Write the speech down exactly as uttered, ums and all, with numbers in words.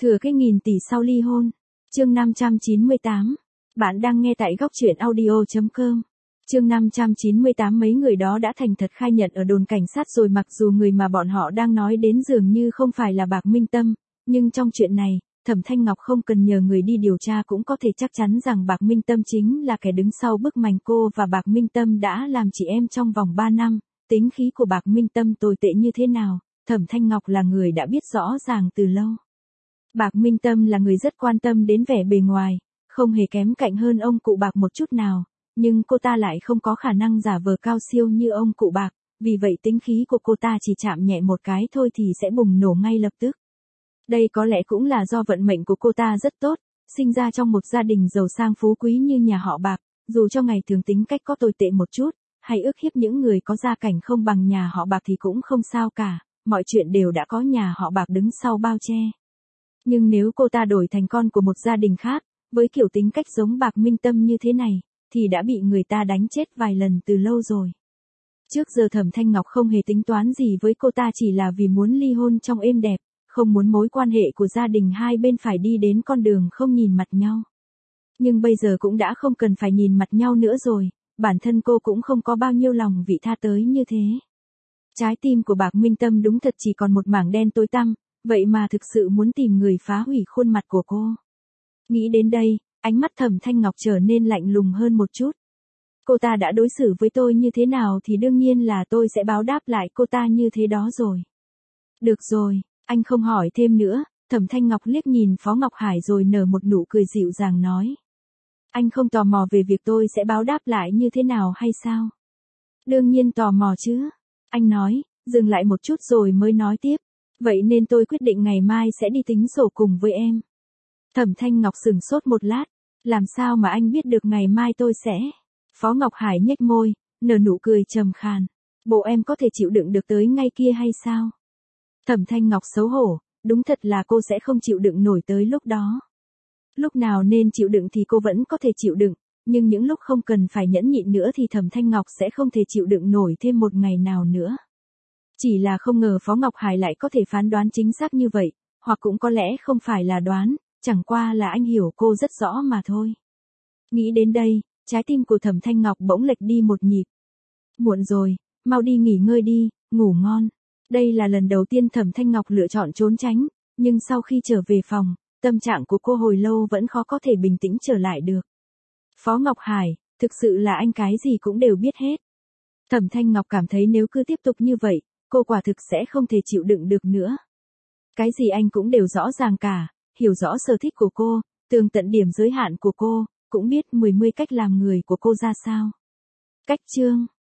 Thừa cái nghìn tỷ sau ly hôn. Chương năm trăm chín mươi tám. Bạn đang nghe tại góc truyện audio chấm com. Chương năm trăm chín mươi tám. Mấy người đó đã thành thật khai nhận ở đồn cảnh sát rồi, mặc dù người mà bọn họ đang nói đến dường như không phải là Bạc Minh Tâm, nhưng trong chuyện này, Thẩm Thanh Ngọc không cần nhờ người đi điều tra cũng có thể chắc chắn rằng Bạc Minh Tâm chính là kẻ đứng sau bức mành cô, và Bạc Minh Tâm đã làm chị em trong vòng ba năm. Tính khí của Bạc Minh Tâm tồi tệ như thế nào, Thẩm Thanh Ngọc là người đã biết rõ ràng từ lâu. Bạc Minh Tâm là người rất quan tâm đến vẻ bề ngoài, không hề kém cạnh hơn ông cụ Bạc một chút nào, nhưng cô ta lại không có khả năng giả vờ cao siêu như ông cụ Bạc, vì vậy tính khí của cô ta chỉ chạm nhẹ một cái thôi thì sẽ bùng nổ ngay lập tức. Đây có lẽ cũng là do vận mệnh của cô ta rất tốt, sinh ra trong một gia đình giàu sang phú quý như nhà họ Bạc, dù cho ngày thường tính cách có tồi tệ một chút, hay ức hiếp những người có gia cảnh không bằng nhà họ Bạc thì cũng không sao cả, mọi chuyện đều đã có nhà họ Bạc đứng sau bao che. Nhưng nếu cô ta đổi thành con của một gia đình khác, với kiểu tính cách giống Bạc Minh Tâm như thế này, thì đã bị người ta đánh chết vài lần từ lâu rồi. Trước giờ Thẩm Thanh Ngọc không hề tính toán gì với cô ta, chỉ là vì muốn ly hôn trong êm đẹp, không muốn mối quan hệ của gia đình hai bên phải đi đến con đường không nhìn mặt nhau. Nhưng bây giờ cũng đã không cần phải nhìn mặt nhau nữa rồi, bản thân cô cũng không có bao nhiêu lòng vị tha tới như thế. Trái tim của Bạc Minh Tâm đúng thật chỉ còn một mảng đen tối tăm, vậy mà thực sự muốn tìm người phá hủy khuôn mặt của cô. Nghĩ đến đây, ánh mắt Thẩm Thanh Ngọc trở nên lạnh lùng hơn một chút. Cô ta đã đối xử với tôi như thế nào thì đương nhiên là tôi sẽ báo đáp lại cô ta như thế đó rồi. Được rồi, anh không hỏi thêm nữa. Thẩm Thanh Ngọc liếc nhìn Phó Ngọc Hải rồi nở một nụ cười dịu dàng nói. Anh không tò mò về việc tôi sẽ báo đáp lại như thế nào hay sao? Đương nhiên tò mò chứ. Anh nói, dừng lại một chút rồi mới nói tiếp. Vậy nên tôi quyết định ngày mai sẽ đi tính sổ cùng với em. Thẩm Thanh Ngọc sửng sốt một lát. Làm sao mà anh biết được ngày mai tôi sẽ? Phó Ngọc Hải nhếch môi, nở nụ cười trầm khàn. Bộ em có thể chịu đựng được tới ngay kia hay sao? Thẩm Thanh Ngọc xấu hổ, đúng thật là cô sẽ không chịu đựng nổi tới lúc đó. Lúc nào nên chịu đựng thì cô vẫn có thể chịu đựng, nhưng những lúc không cần phải nhẫn nhịn nữa thì Thẩm Thanh Ngọc sẽ không thể chịu đựng nổi thêm một ngày nào nữa. Chỉ là không ngờ Phó Ngọc Hải lại có thể phán đoán chính xác như vậy, hoặc cũng có lẽ không phải là đoán, chẳng qua là anh hiểu cô rất rõ mà thôi. Nghĩ đến đây, trái tim của Thẩm Thanh Ngọc bỗng lệch đi một nhịp. Muộn rồi, mau đi nghỉ ngơi đi, ngủ ngon. Đây là lần đầu tiên Thẩm Thanh Ngọc lựa chọn trốn tránh, nhưng sau khi trở về phòng, tâm trạng của cô hồi lâu vẫn khó có thể bình tĩnh trở lại được. Phó Ngọc Hải, thực sự là anh cái gì cũng đều biết hết. Thẩm Thanh Ngọc cảm thấy nếu cứ tiếp tục như vậy, cô quả thực sẽ không thể chịu đựng được nữa. Cái gì anh cũng đều rõ ràng cả, hiểu rõ sở thích của cô, tường tận điểm giới hạn của cô, cũng biết mười mươi cách làm người của cô ra sao. Cách chương